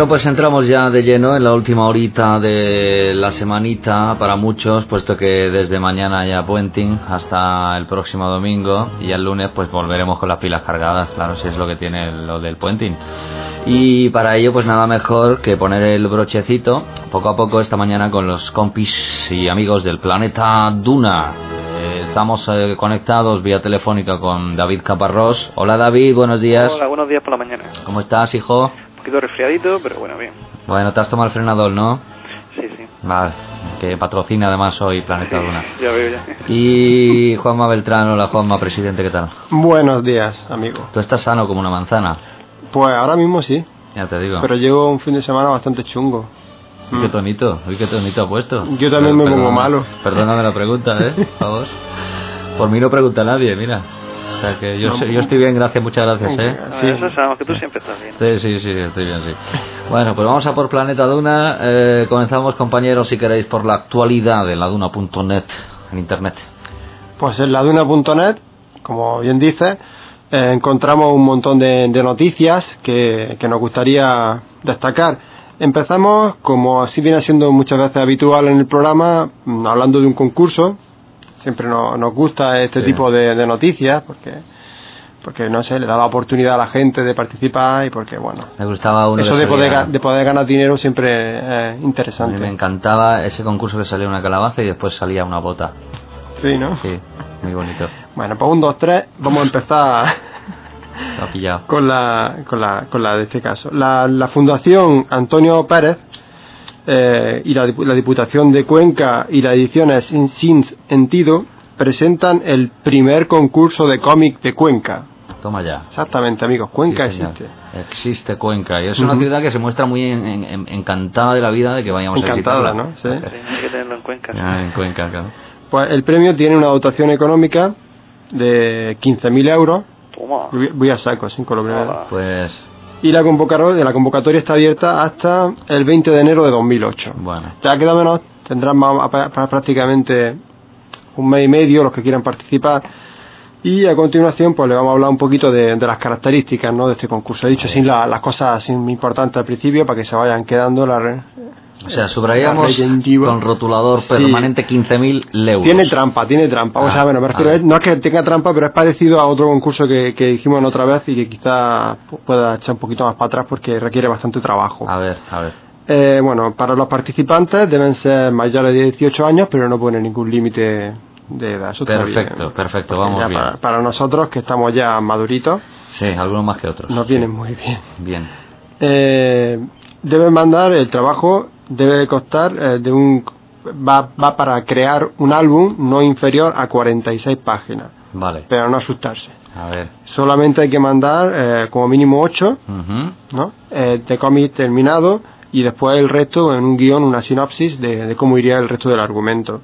Bueno, pues entramos ya de lleno en la última horita de la semanita para muchos, puesto que desde mañana ya puenting hasta el próximo domingo, y el lunes pues volveremos con las pilas cargadas, claro, si es lo que tiene lo del puenting. Y para ello pues nada mejor que poner el brochecito poco a poco esta mañana con los compis y amigos del planeta Duna. Estamos conectados vía telefónica con David Caparrós. Hola David, buenos días. Hola, buenos días por la mañana. ¿Cómo estás, hijo? Un poquito resfriadito, pero bueno, bien. Bueno, te has tomado el Frenadol, ¿no? Sí, sí. Vale, que patrocina además hoy Planeta Sí, Duna. ya veo ya. Y Juanma Beltrán, hola Juanma, presidente, ¿qué tal? Buenos días, amigo. Tú estás sano como una manzana. Pues ahora mismo sí. Ya te digo. Pero llevo un fin de semana bastante chungo. Uy, qué tonito ha puesto. Yo también me pongo malo. Perdóname la pregunta, por favor. Por mí no pregunta nadie, mira. O sea que yo estoy bien, gracias, muchas gracias, Sí, eso sabemos que tú siempre estás bien. Sí, estoy bien, sí. Bueno, pues vamos a por Planeta Duna. Comenzamos, compañeros, si queréis, por la actualidad de laduna.net en internet. Pues en laduna.net, como bien dices, encontramos un montón de noticias que nos gustaría destacar. Empezamos, como así viene siendo muchas veces habitual en el programa, hablando de un concurso. Siempre nos gusta este tipo de noticias porque no sé, le da la oportunidad a la gente de participar y porque, bueno, me gustaba uno eso de poder ganar dinero siempre es interesante. A mí me encantaba ese concurso que salía una calabaza y después salía una bota. Sí, ¿no? Sí, muy bonito. Bueno, pues 1, 2, 3, vamos a empezar Lo ha pillado. con la de este caso. La Fundación Antonio Pérez y la Diputación de Cuenca y las ediciones Sin Sentido presentan el primer concurso de cómic de Cuenca. Toma ya. Exactamente, amigos, Cuenca sí, existe. Existe Cuenca y es una ciudad que se muestra muy encantada de la vida de que vayamos a visitarla. Encantada, ¿no? Sí. Hay que tenerlo en Cuenca. En Cuenca, claro. Pues el premio tiene una dotación económica de 15.000 euros. Toma. Voy a saco, sin con lo primero. Pues... Y la convocatoria está abierta hasta el 20 de enero de 2008. Bueno. Ya queda menos, tendrán prácticamente un mes y medio los que quieran participar. Y a continuación pues le vamos a hablar un poquito de las características, ¿no?, de este concurso. He dicho sin las cosas así importantes al principio para que se vayan quedando o sea, subrayamos con rotulador permanente 15.000 euros. Tiene trampa. O sea, bueno, me refiero, no es que tenga trampa, pero es parecido a otro concurso que dijimos en otra vez y que quizá pueda echar un poquito más para atrás porque requiere bastante trabajo. A ver. Bueno, para los participantes deben ser mayores de 18 años, pero no pone ningún límite de edad. Eso perfecto, vamos bien. Para nosotros, que estamos ya maduritos. Sí, algunos más que otros. Nos vienen muy bien. Bien. Deben mandar el trabajo, debe costar va para crear un álbum no inferior a 46 páginas. Vale. Pero no asustarse. A ver. Solamente hay que mandar como mínimo 8, ¿no? De cómic terminado y después el resto en un guión, una sinopsis de cómo iría el resto del argumento.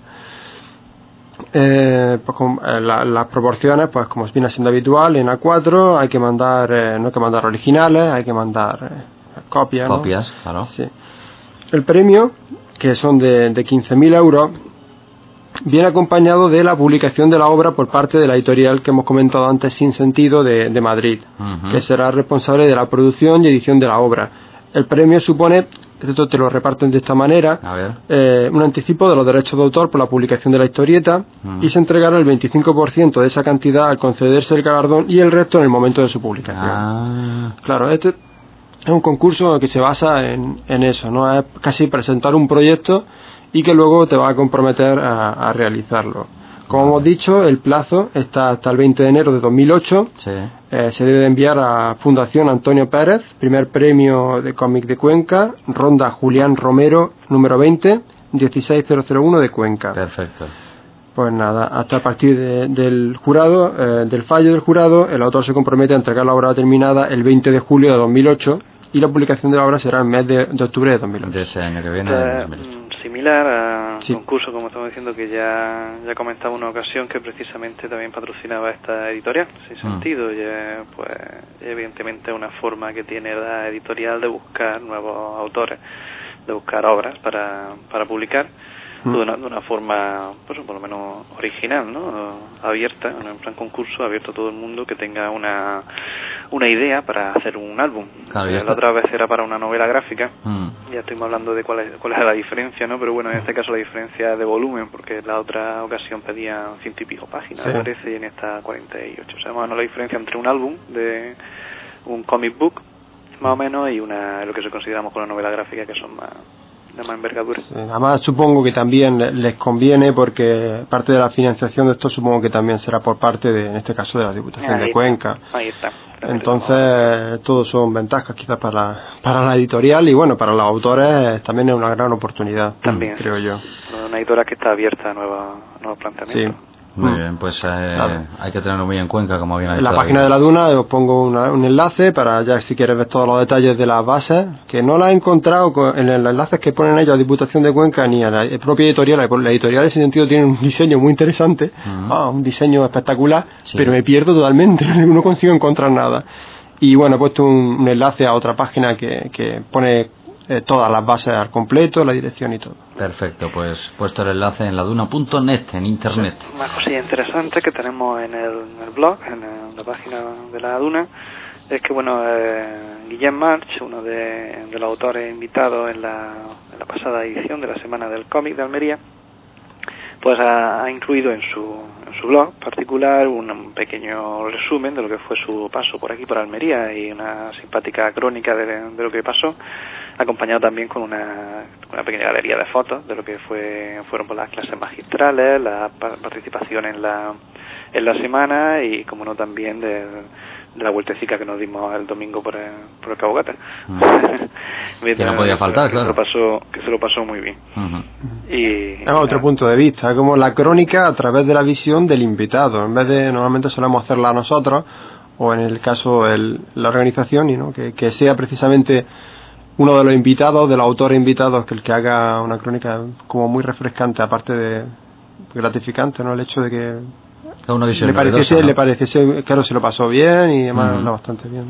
Las proporciones, pues como viene siendo habitual, en A4 hay que mandar, no hay que mandar originales, hay que mandar copias, ¿no? Copias, claro. Sí. El premio, que son de 15.000 euros, viene acompañado de la publicación de la obra por parte de la editorial que hemos comentado antes, Sin Sentido, de Madrid, que será responsable de la producción y edición de la obra. El premio supone, esto te lo reparten de esta manera, un anticipo de los derechos de autor por la publicación de la historieta y se entregará el 25% de esa cantidad al concederse el galardón y el resto en el momento de su publicación. Claro, este es un concurso que se basa en eso, ¿no? Es casi presentar un proyecto y que luego te va a comprometer a realizarlo. Como hemos dicho, el plazo está hasta el 20 de enero de 2008. Sí. Se debe enviar a Fundación Antonio Pérez, primer premio de cómic de Cuenca, Ronda Julián Romero, número 20, 16001 de Cuenca. Perfecto. Pues nada, hasta a partir del jurado, del fallo del jurado, el autor se compromete a entregar la obra terminada el 20 de julio de 2008 y la publicación de la obra será el mes de octubre de 2008. De ese año que viene. Similar a concurso, como estamos diciendo, que ya comentaba una ocasión que precisamente también patrocinaba esta editorial, Sin Sentido, y pues evidentemente una forma que tiene la editorial de buscar nuevos autores, de buscar obras para publicar. de una forma, pues por lo menos original, ¿no? Abierta, en plan concurso, abierto a todo el mundo que tenga una idea para hacer un álbum. Claro, la otra vez era para una novela gráfica, ya estuvimos hablando de cuál es la diferencia, ¿no? Pero bueno, en este caso la diferencia es de volumen, porque en la otra ocasión pedían 100 y pico páginas, me parece, y en esta 48. O sea, más o menos la diferencia entre un álbum de un comic book, más o menos, y lo que consideramos con una novela gráfica, que son más envergadura. Sí, además supongo que también les conviene, porque parte de la financiación de esto supongo que también será por parte en este caso de la Diputación de Cuenca. Ahí está. Entonces todos son ventajas quizás para la editorial, y bueno, para los autores también es una gran oportunidad, también creo yo. Una editorial que está abierta a nuevos planteamientos. Sí. Muy bien, pues hay que tenerlo muy en cuenta, como bien ha dicho. En la página de la Duna os pongo un enlace para, ya si quieres ver todos los detalles de las bases, que no las he encontrado en los enlaces que ponen ellos a Diputación de Cuenca ni a la propia editorial. La editorial en ese sentido tiene un diseño muy interesante, un diseño espectacular, pero me pierdo totalmente, no consigo encontrar nada. Y bueno, he puesto un enlace a otra página que pone todas las bases al completo, la dirección y todo. Perfecto, pues puesto el enlace en laduna.net, en internet. Una cosilla interesante que tenemos en el blog, en la página de la Duna, es que bueno, Guillem March, uno de los autores invitados en la pasada edición de la Semana del Cómic de Almería, pues ha incluido en su blog particular un pequeño resumen de lo que fue su paso por aquí, por Almería, y una simpática crónica de lo que pasó, acompañado también con una pequeña galería de fotos de lo que fueron por las clases magistrales, la participación en la semana, y como no también de la vueltecica que nos dimos el domingo por el Cabo Gata. Que no podía faltar, claro. Que se lo pasó muy bien. Y otro punto de vista, como la crónica a través de la visión del invitado, en vez de normalmente solemos hacerla nosotros, o en el caso la organización, y no que sea precisamente uno de los invitados, de los autores invitados, que el que haga una crónica como muy refrescante, aparte de gratificante, ¿no? El hecho de que le pareciese, claro, se lo pasó bien, y además habla bastante bien.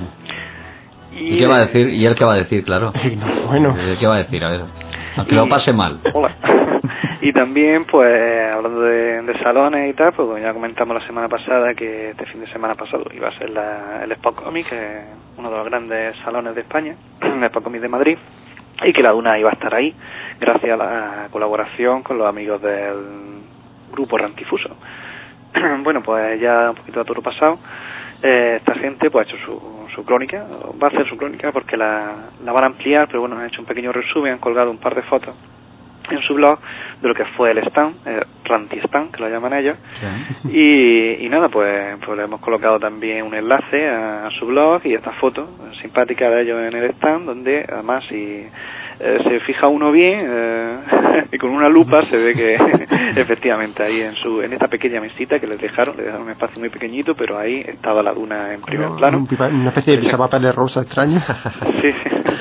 ¿Y qué va a decir? ¿Y él qué va a decir, claro? Bueno. ¿Qué va a decir? A ver, aunque lo pase mal. Hola. Y también, pues, hablando de salones y tal, pues como ya comentamos la semana pasada, que este fin de semana pasado iba a ser el Expo Comic, que es uno de los grandes salones de España, el Expo Comic de Madrid, y que la Duna iba a estar ahí, gracias a la colaboración con los amigos del grupo Rantifuso. Bueno, pues ya un poquito a todo pasado, esta gente pues ha hecho su crónica, va a hacer su crónica porque la van a ampliar, pero bueno, han hecho un pequeño resumen, han colgado un par de fotos en su blog de lo que fue el stand, Ranti Stand, que lo llaman ellos, y nada, pues le hemos colocado también un enlace a su blog y esta foto simpática de ellos en el stand, donde además si se fija uno bien y con una lupa se ve que efectivamente ahí en esta pequeña mesita que les dejaron un espacio muy pequeñito, pero ahí estaba la Duna en primer plano, una especie de pisapapeles rosa extraño. Sí.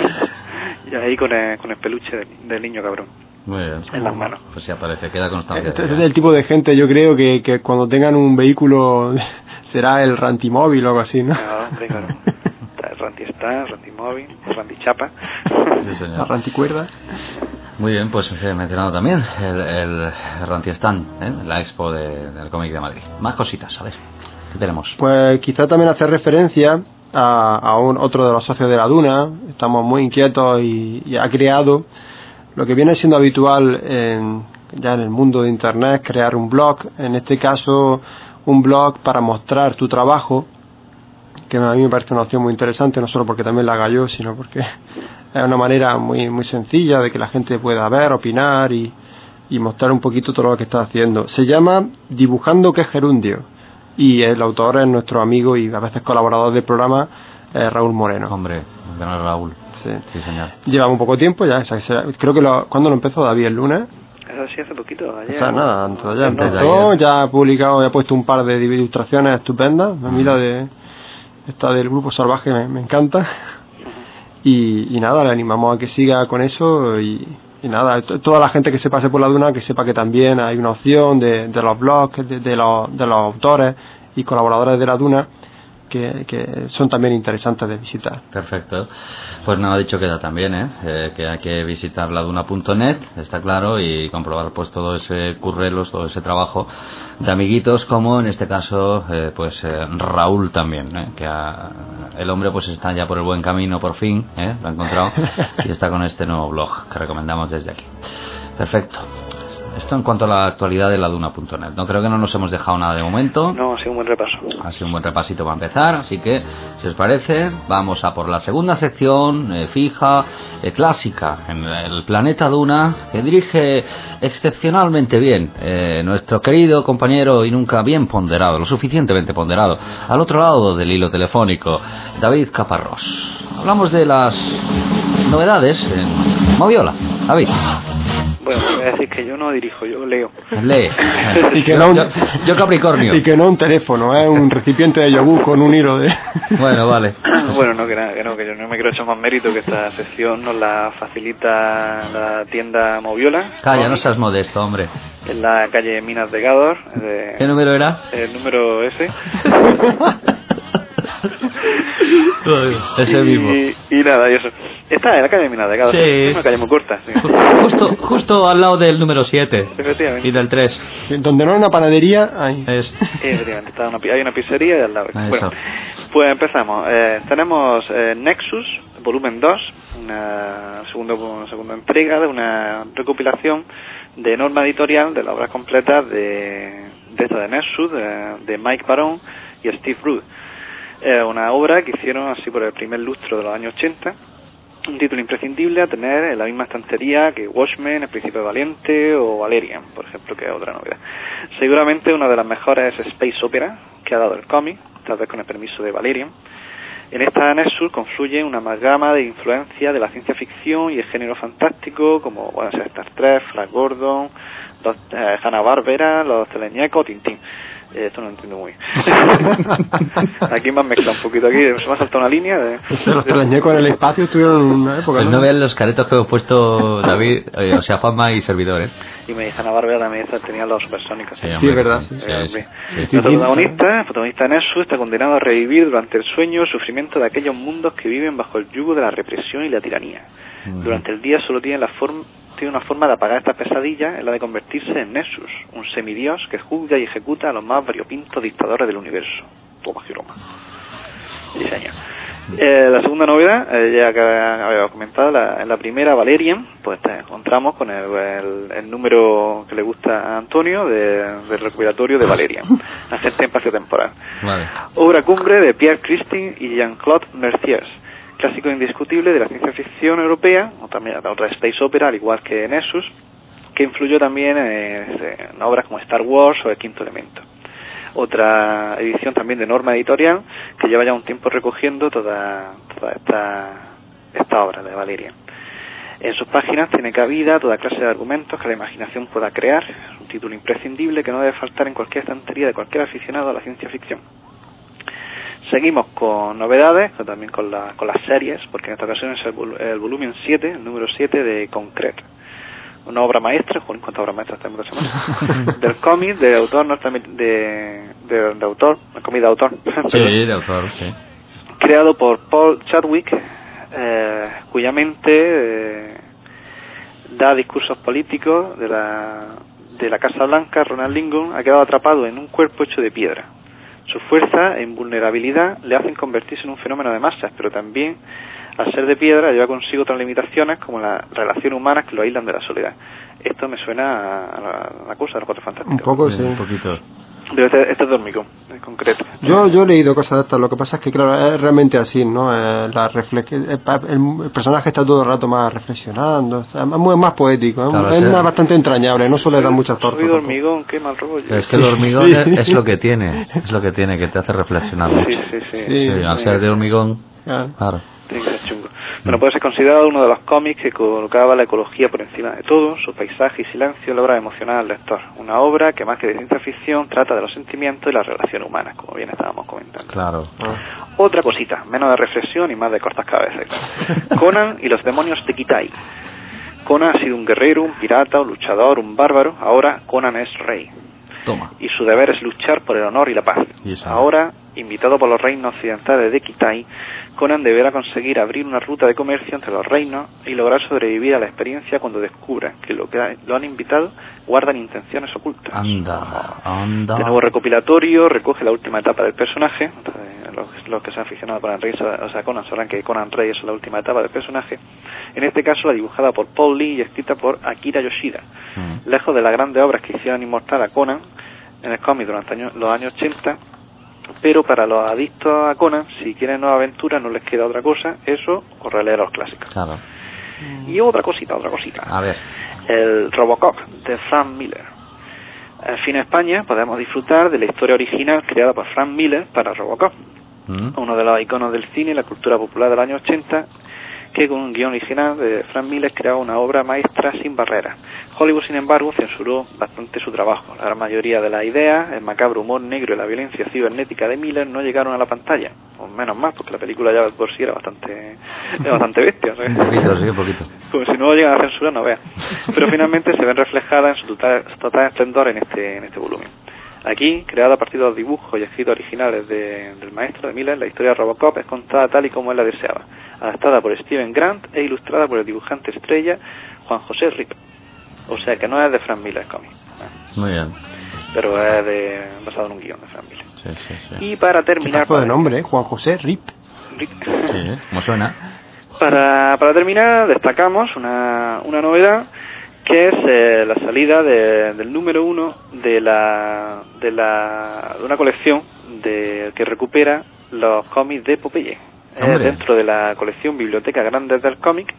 Y ahí con el peluche del niño cabrón. Muy bien. En las manos. Pues sí, aparece, queda constancia. Este es el tipo de gente, yo creo, que cuando tengan un vehículo será el Rantimóvil o algo así, ¿no? Claro. El Rantimóvil, el Rantichapa. Sí, señor. La Ranticuerda. Muy bien, pues mencionado también el Rantistand, la expo del cómic de Madrid. Más cositas, a ver, ¿qué tenemos? Pues quizá también hacer referencia a otro de los socios de la Duna. Estamos muy inquietos y ha creado lo que viene siendo habitual ya en el mundo de Internet, crear un blog, en este caso un blog para mostrar tu trabajo, que a mí me parece una opción muy interesante, no solo porque también la haga yo, sino porque es una manera muy, muy sencilla de que la gente pueda ver, opinar y mostrar un poquito todo lo que está haciendo. Se llama Dibujando que Gerundio, y el autor es nuestro amigo y a veces colaborador del programa, Raúl Moreno. Hombre, gran Raúl. Sí, señor. Lleva un poco tiempo ya, creo que ¿cuándo lo empezó, David? ¿El lunes? Sí, hace poquito, ayer. O sea, nada, ya empezó, ya ha publicado, ya ha puesto un par de ilustraciones estupendas. A mí la esta del Grupo Salvaje me encanta. Y nada, le animamos a que siga con eso y nada, toda la gente que se pase por la Duna, que sepa que también hay una opción de los blogs, de los autores y colaboradores de la Duna, que son también interesantes de visitar. Perfecto. Pues nada, dicho queda también, que hay que visitar laduna.net, está claro, y comprobar pues todo ese currelos, todo ese trabajo de amiguitos, como en este caso Raúl también, que el hombre pues está ya por el buen camino por fin, lo ha encontrado y está con este nuevo blog que recomendamos desde aquí. Perfecto. Esto en cuanto a la actualidad de laduna.net. No creo que no nos hemos dejado nada de momento. No, ha sido un buen repaso. Ha sido un buen repasito para empezar, así que, si os parece, vamos a por la segunda sección fija, clásica, en el planeta Duna, que dirige excepcionalmente bien nuestro querido compañero y nunca bien ponderado, lo suficientemente ponderado, al otro lado del hilo telefónico, David Caparrós. Hablamos de las novedades en Moviola. David. Bueno, voy a decir que yo no dirijo, yo leo. Lee. Y que yo Capricornio. Y que no un teléfono, un recipiente de yogur con un hilo de... Bueno, vale. Bueno, que yo no me quiero echar más mérito, que esta sección nos la facilita la tienda Moviola. Calla, no seas modesto, hombre. En la calle Minas de Gádor. ¿Qué número era? El número S. Ese mismo. Y nada, y eso. Está en la calle Minas de Gádor. Sí. Es una calle muy corta. Sí. Justo al lado del número 7. Efectivamente. Y del 3. Donde no hay una panadería, hay. Efectivamente, hay una pizzería y al lado. Eso. Bueno, pues empezamos. Tenemos Nexus, volumen 2, una segunda entrega de una recopilación de norma editorial de las obras completas de Nexus, de Mike Baron y Steve Rude. Una obra que hicieron así por el primer lustro de los años 80, un título imprescindible a tener en la misma estantería que Watchmen, El Príncipe Valiente o Valerian, por ejemplo, que es otra novedad. Seguramente una de las mejores space opera que ha dado el cómic, tal vez con el permiso de Valerian. En esta Nexus confluye una amalgama de influencia de la ciencia ficción y el género fantástico, como pueden ser Star Trek, Flash Gordon, Hanna-Barbera, los Teleñecos, Tintín. Esto no lo entiendo muy bien. Aquí me han mezclado un poquito. Aquí se me ha saltado una línea de... Los teleñecos en el espacio estuvieron en una época, ¿no? No vean los caretos que hemos puesto David, o sea, Juanma y servidor, Y me dijeron a Barbera también tenía los supersónicos. Sí, es verdad. Nuestro protagonista Nexus, está condenado a revivir durante el sueño el sufrimiento de aquellos mundos que viven bajo el yugo de la represión y la tiranía. Durante el día solo tiene una forma de apagar esta pesadilla, es la de convertirse en Nexus, un semidios que juzga y ejecuta a los más variopintos dictadores del universo. Toma, Giroma. Diseño. La segunda novedad, ya que había comentado, en la primera, Valerian, pues encontramos con el número que le gusta a Antonio del recopilatorio de Valerian, Agente Espacio-Temporal. Vale. Obra cumbre de Pierre Christine y Jean-Claude Mercier, clásico indiscutible de la ciencia ficción europea, o también otra space opera, al igual que Nexus, que influyó también en obras como Star Wars o El Quinto Elemento. Otra edición también de norma editorial que lleva ya un tiempo recogiendo toda esta obra de Valerian. En sus páginas tiene cabida toda clase de argumentos que la imaginación pueda crear. Es un título imprescindible que no debe faltar en cualquier estantería de cualquier aficionado a la ciencia ficción. Seguimos con novedades, pero también con las series, porque en esta ocasión es el volumen 7, el número 7 de Concrete. Una obra maestra, ¿cuántas obras maestras tenemos esta semana? Del cómic de autor de autor, el cómic de autor. Sí, de autor, sí. Creado por Paul Chadwick, cuya mente da discursos políticos de la Casa Blanca. Ronald Lincoln ha quedado atrapado en un cuerpo hecho de piedra. Su fuerza e invulnerabilidad le hacen convertirse en un fenómeno de masas, pero también, al ser de piedra, lleva consigo otras limitaciones como las relaciones humanas que lo aíslan de la soledad. Esto me suena a la cosa de los Cuatro Fantásticos. Un poco, sí. Un poquito. Pero este es de hormigón, en concreto. Yo he leído cosas de estas, lo que pasa es que, claro, es realmente así, ¿no? El personaje está todo el rato más reflexionando, es más poético, claro, es bastante entrañable, no suele dar muchas tortas. Ruido hormigón, qué mal rollo. Es que el hormigón es lo que tiene, que te hace reflexionar mucho. Sí, al ser de hormigón, claro. Tiene que ser chungo. Bueno, puede ser considerado uno de los cómics que colocaba la ecología por encima de todo. Su paisaje y silencio logra emocionar al lector. Una obra que, más que de ciencia ficción, trata de los sentimientos y las relaciones humanas, como bien estábamos comentando. Claro. Otra cosita, menos de reflexión y más de cortas cabezas. Conan y los demonios de Kitai. Conan ha sido un guerrero, un pirata, un luchador, un bárbaro. Ahora Conan es rey. Toma. Y su deber es luchar por el honor y la paz. ¿Y esa? Ahora Invitado por los reinos occidentales de Kitai, Conan deberá conseguir abrir una ruta de comercio entre los reinos y lograr sobrevivir a la experiencia cuando descubra que lo han invitado guardan intenciones ocultas. Anda. De nuevo recopilatorio, recoge la última etapa del personaje. Los que se han aficionado a Conan Rey, Conan sabrán que Conan Rey es la última etapa del personaje. En este caso, la dibujada por Paul Lee y escrita por Akira Yoshida. Lejos de las grandes obras que hicieron inmortal a Conan en el cómic durante los años 80, pero para los adictos a Conan, si quieren nueva aventura, no les queda otra cosa, eso o releer los clásicos. Claro. Y otra cosita. A ver. El Robocop de Frank Miller. Al fin, en España podemos disfrutar de la historia original creada por Frank Miller para Robocop, uno de los iconos del cine y la cultura popular del año 80, que con un guión original de Frank Miller creaba una obra maestra sin barreras. Hollywood, sin embargo, censuró bastante su trabajo. La gran mayoría de las ideas, el macabro humor negro y la violencia cibernética de Miller no llegaron a la pantalla, o menos mal, porque la película ya por sí era bastante bestia, ¿sabes? Un poquito. Como si no llegan a censurar, no veas. Pero finalmente se ven reflejadas en su total esplendor en este volumen. Aquí, creada a partir de los dibujos y escritos originales del maestro de Miller, la historia de Robocop es contada tal y como él la deseaba, adaptada por Steven Grant e ilustrada por el dibujante estrella Juan José Rip. O sea que no es de Frank Miller cómic. Muy bien. Pero es basado en un guión de Frank Miller. Sí. Y para terminar... ¿Qué de nombre, Juan José Rip? Sí, ¿cómo suena? Para terminar, destacamos una novedad, que es la salida del número 1 de una colección que recupera los cómics de Popeye. Dentro de la colección Biblioteca Grandes del Cómic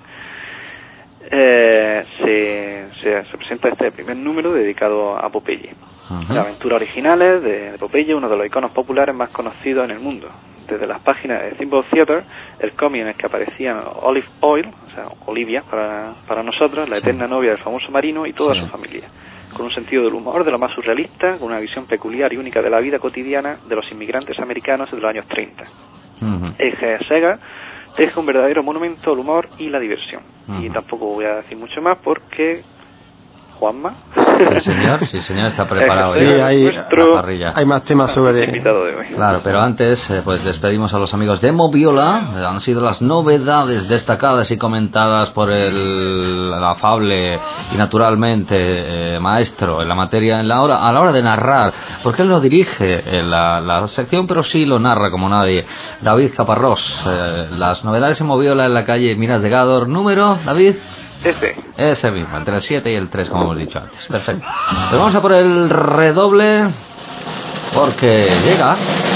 se presenta este primer número dedicado a Popeye. Las aventuras originales de Popeye, uno de los iconos populares más conocidos en el mundo. Desde las páginas de Symbol Theater, el cómic en el que aparecían Olive Oil, o sea, Olivia para nosotros, la eterna novia del famoso marino y toda su familia, con un sentido del humor de lo más surrealista, con una visión peculiar y única de la vida cotidiana de los inmigrantes americanos de los años 30. Eje Sega teje un verdadero monumento al humor y la diversión. Y tampoco voy a decir mucho más porque Juanma. Sí, señor, está preparado. Sí, hay más temas sobre invitado de hoy. Claro, pero antes pues despedimos a los amigos de Moviola. Han sido las novedades destacadas y comentadas por el afable y naturalmente maestro en la materia a la hora de narrar, porque él no dirige la sección, pero sí lo narra como nadie. David Caparrós, las novedades en Moviola en la calle Minas de Gádor, número, David. Ese mismo, entre el 7 y el 3, como hemos dicho antes. Perfecto. Pues vamos a por el redoble, porque llega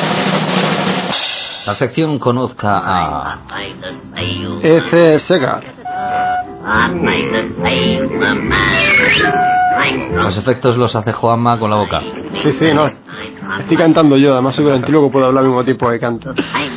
la sección Conozca a Eje Sega. Los efectos los hace Juanma con la boca. Sí, no. Estoy cantando yo, además soy ventríloco, puedo hablar al mismo tiempo que canto.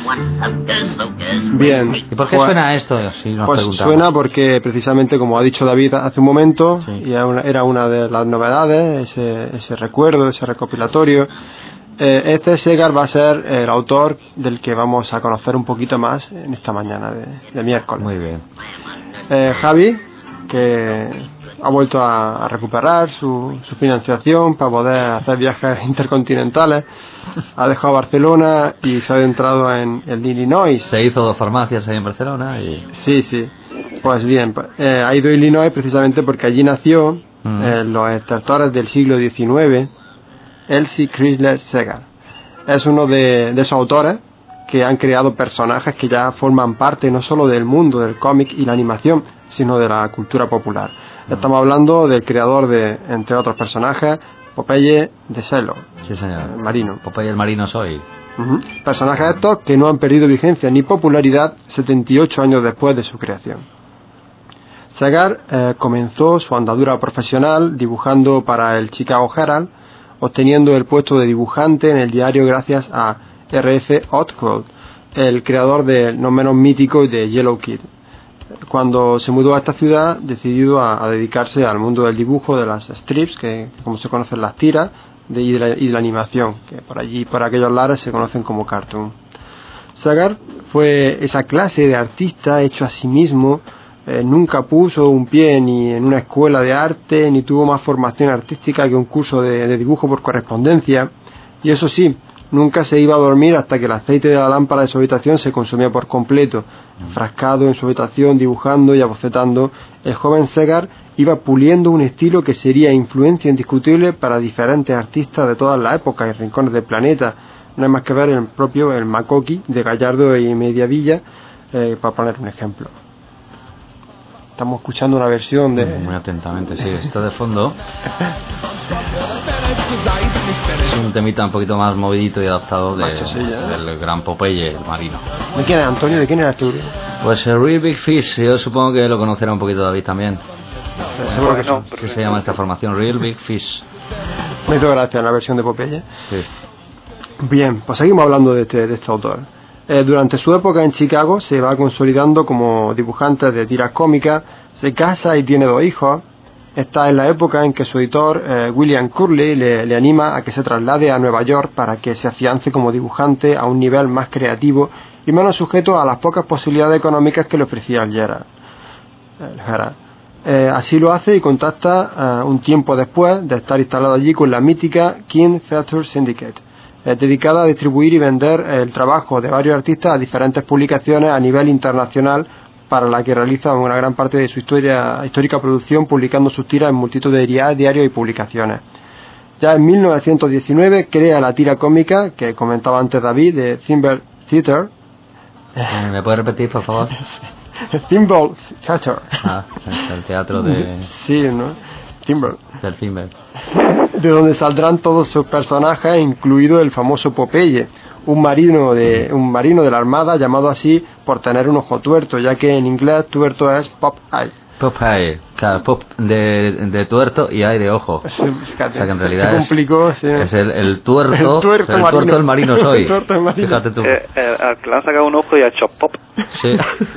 Bien. ¿Y por qué suena esto? Si nos pues preguntamos. Suena porque precisamente, como ha dicho David hace un momento, y era una de las novedades, ese recuerdo, ese recopilatorio. Este Segar va a ser el autor del que vamos a conocer un poquito más en esta mañana de miércoles. Muy bien. Javi, que ha vuelto a recuperar su financiación para poder hacer viajes intercontinentales, ha dejado Barcelona y se ha adentrado en Illinois. Se hizo 2 farmacias ahí en Barcelona y... Sí. Pues bien, ha ido a Illinois precisamente porque allí nació los extractores del siglo XIX, Elsie Chrysler Segar. Es uno de esos autores que han creado personajes que ya forman parte no solo del mundo del cómic y la animación, sino de la cultura popular. Estamos hablando del creador de, entre otros personajes, Popeye de Sailor. Sí, señor. El marino. Popeye el marino soy. Personajes estos que no han perdido vigencia ni popularidad 78 años después de su creación. Segar comenzó su andadura profesional dibujando para el Chicago Herald, obteniendo el puesto de dibujante en el diario gracias a R.F. Oswald, el creador del no menos mítico de Yellow Kid. Cuando se mudó a esta ciudad, decidido a dedicarse al mundo del dibujo, de las strips, que como se conocen las tiras, y de la animación, que por aquellos lares se conocen como cartoon. Segar fue esa clase de artista hecho a sí mismo. Nunca puso un pie ni en una escuela de arte, ni tuvo más formación artística que un curso de dibujo por correspondencia. Y eso sí, Nunca se iba a dormir hasta que el aceite de la lámpara de su habitación se consumía por completo. Enfrascado en su habitación, dibujando y abocetando, el joven Segar iba puliendo un estilo que sería influencia indiscutible para diferentes artistas de todas las épocas y rincones del planeta. No hay más que ver el propio el Makoki de Gallardo y Mediavilla, para poner un ejemplo. Estamos escuchando una versión de... Muy atentamente, sí. Esto de fondo es un temita un poquito más movidito y adaptado del gran Popeye, el marino. ¿De quién es, Antonio? ¿De quién era tú? Pues Real Big Fish. Yo supongo que lo conocerá un poquito David también. Seguro que no. ¿Qué se llama esta formación? Real Big Fish. Me hizo gracia la versión de Popeye. Sí. Bien, pues seguimos hablando de este autor. Durante su época en Chicago se va consolidando como dibujante de tiras cómicas, se casa y tiene 2 hijos. Esta es la época en que su editor, William Curley, le anima a que se traslade a Nueva York para que se afiance como dibujante a un nivel más creativo y menos sujeto a las pocas posibilidades económicas que le ofrecía el Gerard. Así lo hace y contacta un tiempo después de estar instalado allí con la mítica King Feature Syndicate, dedicada a distribuir y vender el trabajo de varios artistas a diferentes publicaciones a nivel internacional, para la que realiza una gran parte de su histórica producción, publicando sus tiras en multitud de diarios y publicaciones. Ya en 1919 crea la tira cómica que comentaba antes David, de Thimble Theater. ¿Me puede repetir, por favor? Thimble Theater. Es el teatro de... Sí, ¿no? Thimble. Del Thimble. De donde saldrán todos sus personajes, incluido el famoso Popeye, un marino de la Armada, llamado así por tener un ojo tuerto, ya que en inglés tuerto es Popeye. Popeye, claro, pop de tuerto y hay de ojo. Sí, fíjate, o sea que en realidad complicó, sí. Es el tuerto del marino soy. Fíjate tú. Al que le han sacado un ojo y ha hecho pop. Sí.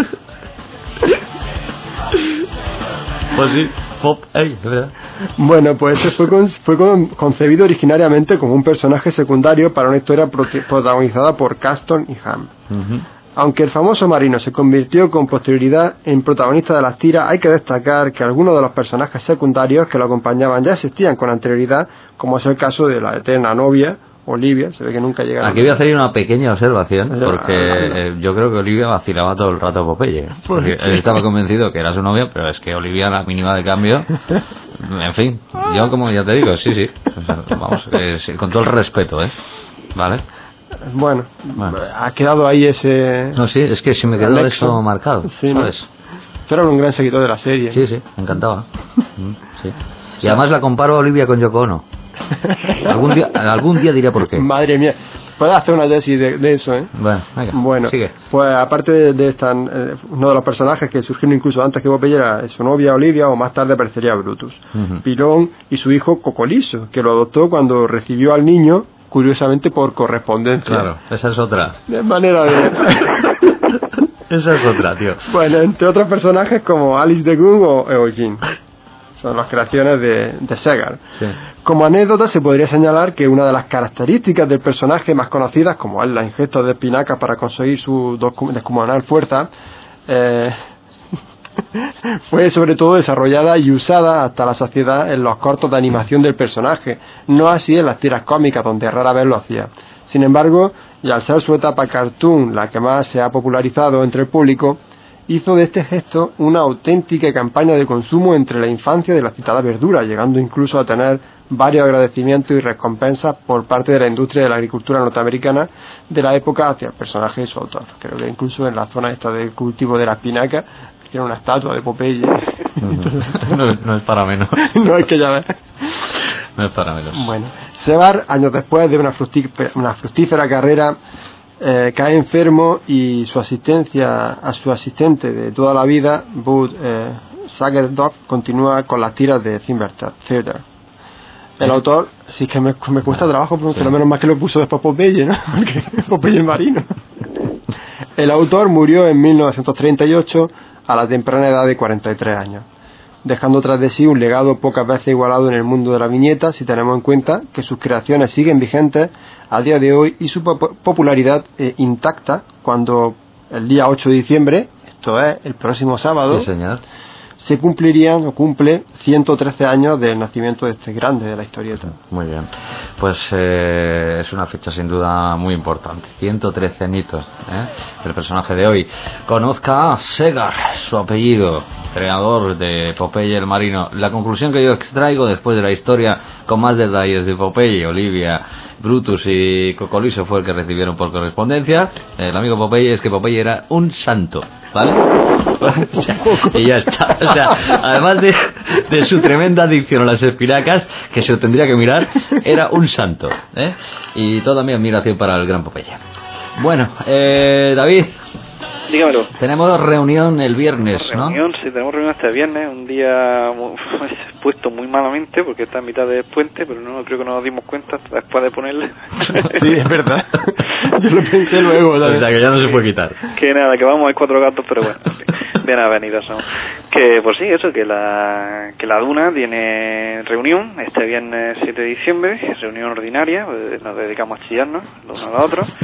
Pues sí, Popeye, ¿verdad? Bueno, pues fue concebido originariamente como un personaje secundario para una historia protagonizada por Caston y Ham. Uh-huh. Aunque el famoso marino se convirtió con posterioridad en protagonista de las tiras, hay que destacar que algunos de los personajes secundarios que lo acompañaban ya existían con anterioridad, como es el caso de la eterna novia, Olivia. Se ve que nunca llegaron. Aquí voy a hacer una pequeña observación, porque yo creo que Olivia vacilaba todo el rato a Popeye. Porque él estaba convencido que era su novia, pero es que Olivia, la mínima de cambio, en fin, yo como ya te digo, sí, o sea, vamos, con todo el respeto, ¿vale? Bueno, ha quedado ahí ese... No, sí, es que se me quedó eso marcado, sí, ¿sabes? Tú eras un gran seguidor de la serie. Sí, me encantaba. Sí. Y además la comparo a Olivia con Yoko Ono. Algún día diré por qué. Madre mía, puedes hacer una tesis de eso, ¿eh? Bueno, sigue. Pues aparte de esta, uno de los personajes que surgieron incluso antes que Popeye era su novia Olivia, o más tarde aparecería Brutus. Uh-huh. Pilón y su hijo Cocolizo, que lo adoptó cuando recibió al niño, curiosamente por correspondencia. Claro, esa es otra. De manera de... Esa es otra, tío. Bueno, entre otros personajes como Alice de Gun o Eugene. Son las creaciones de Segar. Sí. Como anécdota se podría señalar que una de las características del personaje más conocidas, como es la ingesta de espinacas para conseguir su descomunal fuerza, fue sobre todo desarrollada y usada hasta la saciedad en los cortos de animación del personaje, no así en las tiras cómicas, donde rara vez lo hacía. Sin embargo, y al ser su etapa cartoon la que más se ha popularizado entre el público, hizo de este gesto una auténtica campaña de consumo entre la infancia de la citada verdura, llegando incluso a tener varios agradecimientos y recompensas por parte de la industria de la agricultura norteamericana de la época hacia el personaje y su autor. Creo que incluso en la zona esta del cultivo de la espinaca tiene una estatua de Popeye. No es para menos. No, es que ya ves. No es para menos. Bueno, Segar, años después de una fructífera carrera, cae enfermo y su asistente de toda la vida, Bud Sagerdorf, continúa con las tiras de Thimble Theater. El autor, sí que me cuesta trabajo pronunciarlo, menos mal que lo puso después Popeye, ¿no? Porque Popeye el marino. El autor murió en 1938 a la temprana edad de 43 años, dejando tras de sí un legado pocas veces igualado en el mundo de la viñeta, si tenemos en cuenta que sus creaciones siguen vigentes a día de hoy y su popularidad intacta cuando el día 8 de diciembre, esto es el próximo sábado, sí, señor, se cumple 113 años del nacimiento de este grande de la historieta. Muy bien, pues es una fecha sin duda muy importante. 113 añitos, el personaje de hoy. Conozca a Segar, su apellido, creador de Popeye el Marino. La conclusión que yo extraigo después de la historia con más detalles de Popeye, Olivia, Brutus y Cocolizo fue el que recibieron por correspondencia. El amigo Popeye es que Popeye era un santo, ¿vale? Y ya está. O sea, además de su tremenda adicción a las espinacas, que se lo tendría que mirar, era un santo, y toda mi admiración para el gran Popeye. Bueno, David, dígamelo. Tenemos reunión el viernes, ¿no? Sí, tenemos reunión este viernes, un día puesto muy malamente porque está en mitad del puente, pero no creo que nos dimos cuenta después de ponerle. Sí, es verdad. Yo lo pensé luego también. O sea, que ya no se puede quitar. Que nada, que vamos, hay 4 gatos, pero bueno, bien avenidos son. Que pues sí, eso, que la Duna tiene reunión este viernes 7 de diciembre, reunión ordinaria, pues nos dedicamos a chillarnos los unos a los otros.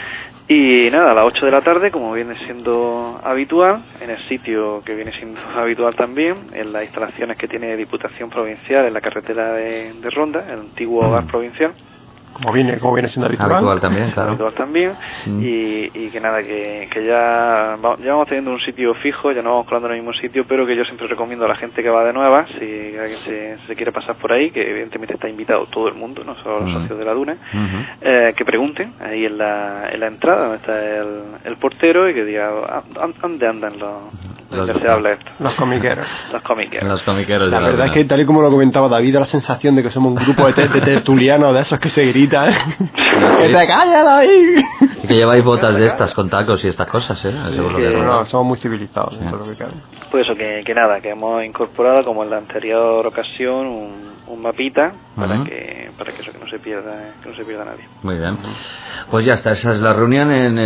Y nada, a las 8 de la tarde, como viene siendo habitual, en el sitio que viene siendo habitual también, en las instalaciones que tiene Diputación Provincial, en la carretera de Ronda, el antiguo hogar provincial. Como viene siendo habitual también, claro. Habitual también. Y que nada, que ya vamos teniendo un sitio fijo, ya no vamos colando en el mismo sitio, pero que yo siempre recomiendo a la gente que va de nueva, si alguien se quiere pasar por ahí, que evidentemente está invitado todo el mundo, no solo los socios de la Duna, que pregunten ahí en la entrada donde está el portero y que diga ¿dónde andan los indeseables estos? Los comiqueros. Los comiqueros. La verdad es que, tal y como lo comentaba David, da la sensación de que somos un grupo de tertulianos de esos que se gritan. ¡Que te calles, David! Y que lleváis botas de estas con tacos y estas cosas, No, somos muy civilizados, eso es lo que cabe. Pues eso, que nada, que hemos incorporado, como en la anterior ocasión, un mapita para que eso, que no se pierda nadie. Muy bien. Pues ya está, esa es la reunión en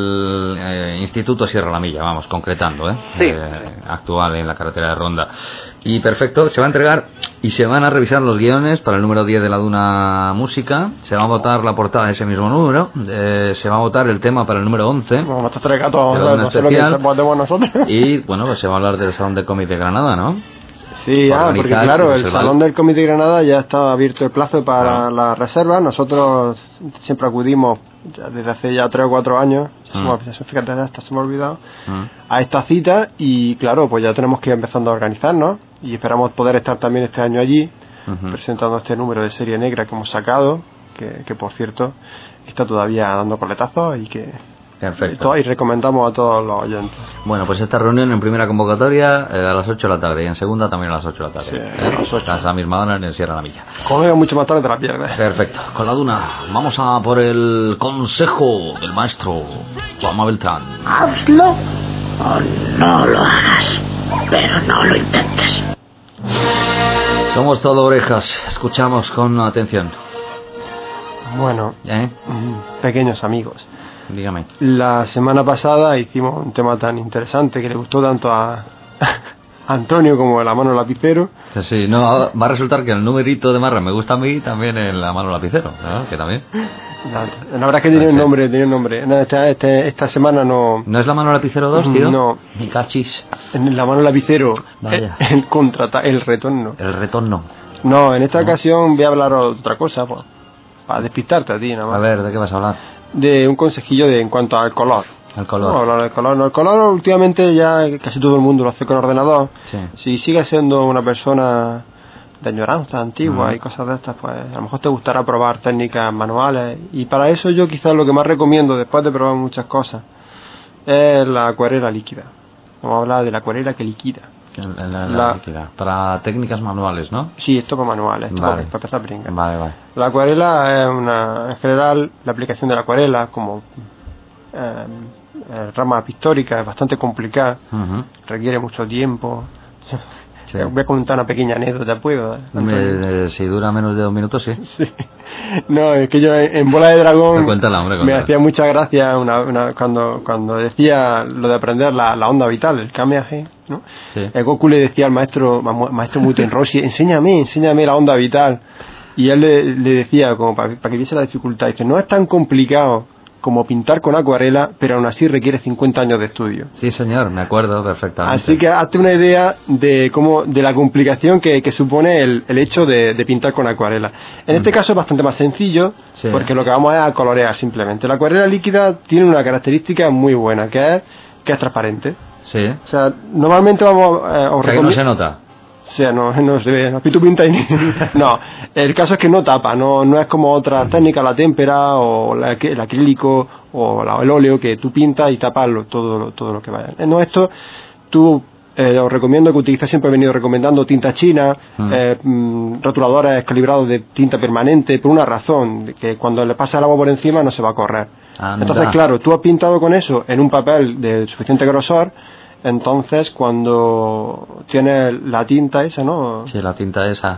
el Instituto Sierra La Milla, vamos, concretando, Sí. Actual en la carretera de Ronda. Y perfecto, se va a entregar y se van a revisar los guiones para el número 10 de la Duna Música, se va a votar la portada de ese mismo número, se va a votar el tema para el número 11. Bueno, estos 3 gatos, no sé lo que votemos nosotros. Y bueno, pues se va a hablar del Salón de Cómic de Granada, ¿no? Sí, porque claro, el Salón del Cómic de Granada ya está abierto el plazo para las reservas. Nosotros siempre acudimos desde hace ya 3 o 4 años, fíjate, hasta se me ha olvidado, a esta cita, y claro, pues ya tenemos que ir empezando a organizarnos y esperamos poder estar también este año allí presentando este número de serie negra que hemos sacado, que por cierto está todavía dando coletazos y que perfecto. Y recomendamos a todos los oyentes. Bueno, pues esta reunión en primera convocatoria a las 8 de la tarde y en segunda también a las 8 de la tarde. Sí, a las 8. A esa misma hora en Sierra La Milla. Como venga mucho más tarde te la pierdes. Perfecto. Con la Duna vamos a por el consejo del maestro Juanma Beltrán. Hazlo o no lo hagas, pero no lo intentes. Somos todo orejas, escuchamos con atención. Bueno, pequeños amigos, dígame. La semana pasada hicimos un tema tan interesante que le gustó tanto a Antonio como la mano lapicero. Sí, no, va a resultar que el numerito de Marra me gusta a mí también en la mano lapicero, ¿no? Que también. La verdad es que tenía un nombre. No, esta semana no. ¿No es la mano lapicero 2, tío? No. Mi cachis. En la mano lapicero. Vaya. El retorno. El retorno. No, en esta ocasión voy a hablar de otra cosa, pues, para despistarte a ti, nada más. A ver, ¿de qué vas a hablar? De un consejillo en cuanto al color. El color. No, hablar del color. No, el color últimamente ya casi todo el mundo lo hace con ordenador. Sí. Si sigues siendo una persona de añoranza antigua y cosas de estas, pues a lo mejor te gustará probar técnicas manuales, y para eso yo quizás lo que más recomiendo, después de probar muchas cosas, es la acuarela líquida. Vamos a hablar de la acuarela que liquida. La líquida. Para técnicas manuales, ¿no? Sí, esto para manuales, esto vale. para empezar a brincar. Vale. La acuarela es en general, la aplicación de la acuarela como rama pictórica es bastante complicada, requiere mucho tiempo. Sí. Voy a contar una pequeña anécdota, ¿puedo? Si dura menos de 2 minutos, sí. No, es que yo en Bola de Dragón cuéntala. Me hacía mucha gracia cuando decía lo de aprender la onda vital, el Kamehameha, ¿no? Sí. El Goku le decía al maestro Muten Roshi, enséñame la onda vital, y él le decía, como para que viese la dificultad, dice, no es tan complicado como pintar con acuarela, pero aún así requiere 50 años de estudio. Sí, señor, me acuerdo perfectamente. Así que hazte una idea de la complicación que supone el hecho de pintar con acuarela. En este caso es bastante más sencillo, sí, porque lo que vamos a colorear simplemente. La acuarela líquida tiene una característica muy buena, que es transparente. Sí. O sea, normalmente vamos o sea, que no se nota. O sea, no se ve, tú pintas y no, el caso es que no tapa, no es como otras técnicas, la témpera o el acrílico o el óleo, que tú pintas y tapas todo lo que vaya. No, esto tú os recomiendo que utilices, siempre he venido recomendando tinta china, rotuladores calibrados de tinta permanente, por una razón, que cuando le pasa el agua por encima no se va a correr. Entonces, claro, tú has pintado con eso en un papel de suficiente grosor. Entonces, cuando tienes la tinta esa, ¿no? Sí, la tinta esa.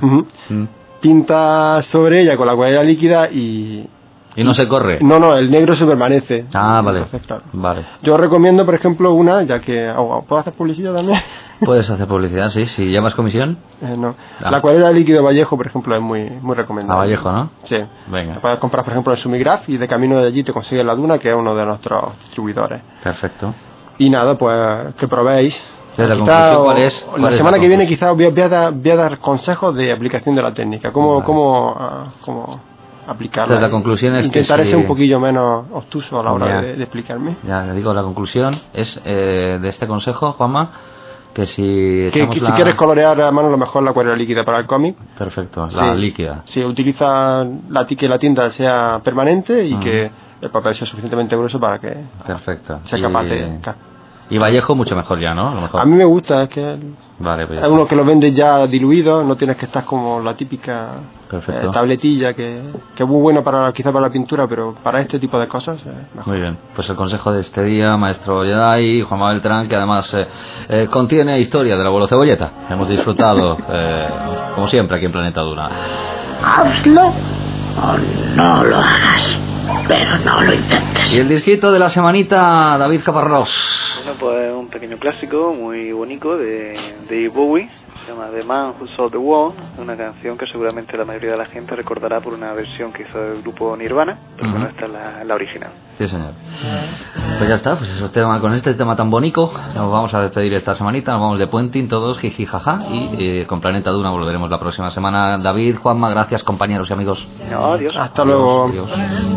Pintas sobre ella con la acuarela líquida y no se corre. No, el negro se permanece. Vale. Entonces, claro. Vale. Yo recomiendo, por ejemplo, una, ya que... ¿Puedo hacer publicidad también? Puedes hacer publicidad, sí. ¿Si llevas comisión? No. La acuarela líquida de Vallejo, por ejemplo, es muy recomendable. ¿A Vallejo, no? Sí. Venga. La puedes comprar, por ejemplo, en Sumigraf y de camino de allí te consigues la Duna, que es uno de nuestros distribuidores. Perfecto. Y nada, pues que probéis. ¿La conclusión cuál es? La semana que viene quizás voy a dar consejos de aplicación de la técnica, cómo aplicarla. Entonces, la conclusión es intentaré que ser un poquillo menos obtuso a la hora de explicarme. Ya le digo, la conclusión es de este consejo, Juanma, que si quieres colorear a mano, lo mejor la acuarela líquida para el cómic. Perfecto, la líquida. Sí, utiliza que la tinta sea permanente y que el papel sea suficientemente grueso para que sea capaz de... Y Vallejo mucho mejor ya, ¿no? A lo mejor. A mí me gusta, es que vale, pues hay uno que lo vende ya diluido, no tienes que estar como la típica tabletilla que es muy bueno quizá para la pintura, pero para este tipo de cosas mejor. Muy bien, pues el consejo de este día, maestro Jedi, Juanma Beltrán, que además contiene historia del abuelo Cebolleta. Hemos disfrutado, como siempre, aquí en Planeta Duna. Hazlo o no lo hagas, pero no lo intentes. Y el disquito de la semanita, David Caparrós. Bueno, pues un pequeño clásico muy bonito de David Bowie, se llama The Man Who Sold the World, una canción que seguramente la mayoría de la gente recordará por una versión que hizo el grupo Nirvana, pero no esta es la original. Sí, señor. Pues ya está, pues eso, con este tema tan bonito nos vamos a despedir esta semanita, nos vamos de puenting todos, jiji, jaja, y con Planeta Duna volveremos la próxima semana. David, Juanma, gracias, compañeros y amigos. No, adiós. Hasta luego. Adiós.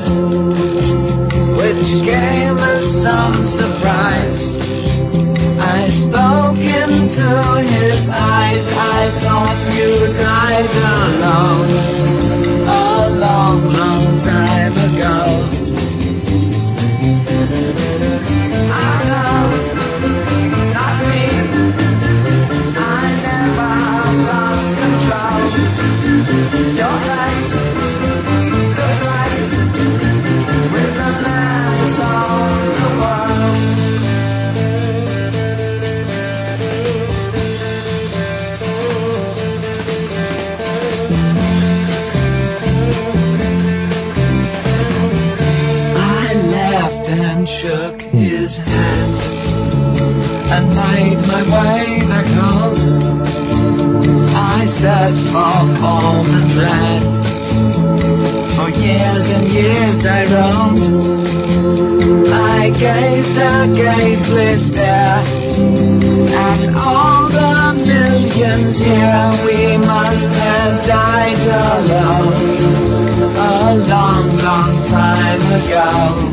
Which came as some surprise. I spoke into his eyes. I thought you died alone a long, long time ago. I know, not me. I never lost control. Your eyes, surprise, with a man who sold the world. Shook his hand and made my way back home. I searched for home and land. For years and years I roamed. I gazed a gazeless stare at all the millions here. We must have died alone a long, long time ago.